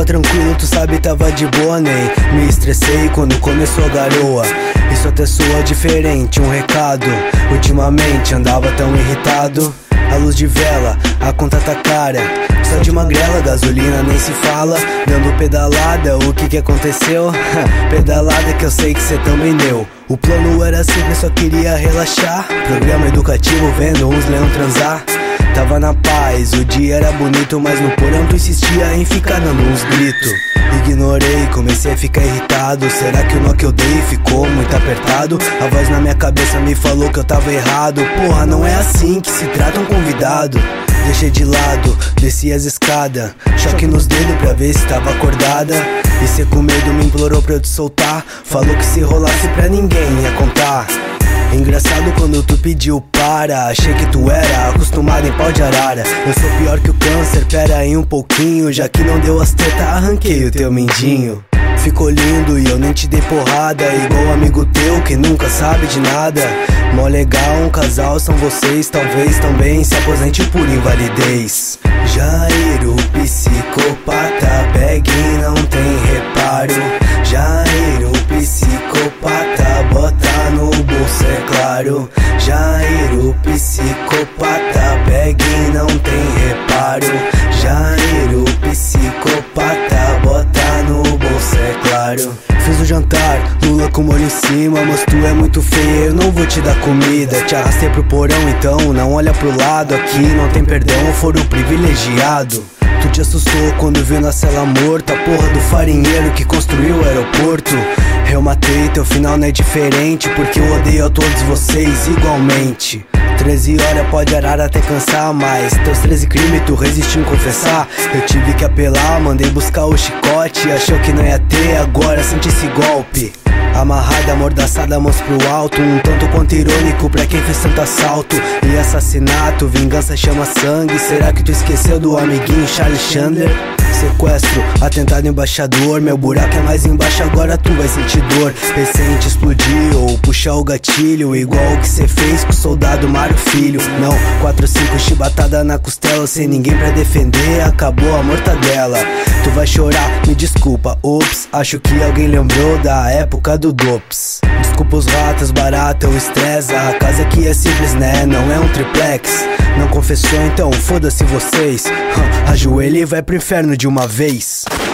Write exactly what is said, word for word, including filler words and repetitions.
tranquilo, tu sabe, tava de boa, nem me estressei quando começou a garoa. Isso até soa diferente, um recado. Ultimamente andava tão irritado. A luz de vela, a conta tá cara. Só de magrela, gasolina nem se fala. Dando pedalada, o que que aconteceu? Pedalada que eu sei que cê também deu. O plano era simples, só queria relaxar. Programa educativo vendo uns leão transar. Tava na paz, o dia era bonito, mas no porão tu insistia em ficar dando uns gritos. Ignorei, comecei a ficar irritado. Será que o nó que eu dei ficou muito apertado? A voz na minha cabeça me falou que eu tava errado. Porra, não é assim que se trata um convidado. Deixei de lado, desci as escadas. Choque nos dedos pra ver se tava acordada. E cê com medo me implorou pra eu te soltar. Falou que se rolasse pra ninguém ia contar. Engraçado quando tu pediu para. Achei que tu era acostumado em pau de arara. Eu sou pior que o câncer, pera aí um pouquinho. Já que não deu as tetas, arranquei o teu mindinho. Ficou lindo e eu nem te dei porrada. Igual amigo teu que nunca sabe de nada. Mó legal, um casal são vocês. Talvez também se aposente por invalidez. Jair, o psicopata, pegue e não tem reparo. Jair, o psicopata, bota no bolso, é claro. Jair, o psicopata, pegue e não tem reparo. Jair, o psicopata, bota no bolso, é claro. Fiz o jantar, lula com molho em cima. Mas tu é muito feia, eu não vou te dar comida. Te arrastei pro porão, então não olha pro lado. Aqui não tem perdão, foro privilegiado. Tu te assustou quando viu na cela morta. Porra do farinheiro que construiu o aeroporto. Eu matei, teu final não é diferente, porque eu odeio a todos vocês igualmente. Treze horas pode arar até cansar, mas teus treze crimes tu resistiu em confessar. Eu tive que apelar, mandei buscar o chicote. Achou que não ia ter, agora sente esse golpe. Amarrada, amordaçada, mãos pro alto. Um tanto quanto irônico pra quem fez tanto assalto e assassinato. Vingança chama sangue. Será que tu esqueceu do amiguinho Charlie Chandler? Sequestro, atentado embaixador. Meu buraco é mais embaixo, agora tu vai sentir dor. Pensei em te explodir ou puxar o gatilho, igual o que cê fez com o soldado Mário Filho. Não, quatro, cinco chibatada na costela, sem ninguém pra defender, acabou a mortadela. Tu vai chorar, me desculpa, ops. Acho que alguém lembrou da época do Dops. Desculpa os ratos, barata ou estresse. A casa aqui é simples, né, não é um triplex. Não confessou, então foda-se vocês. Ajoelha e vai pro inferno de uma vez.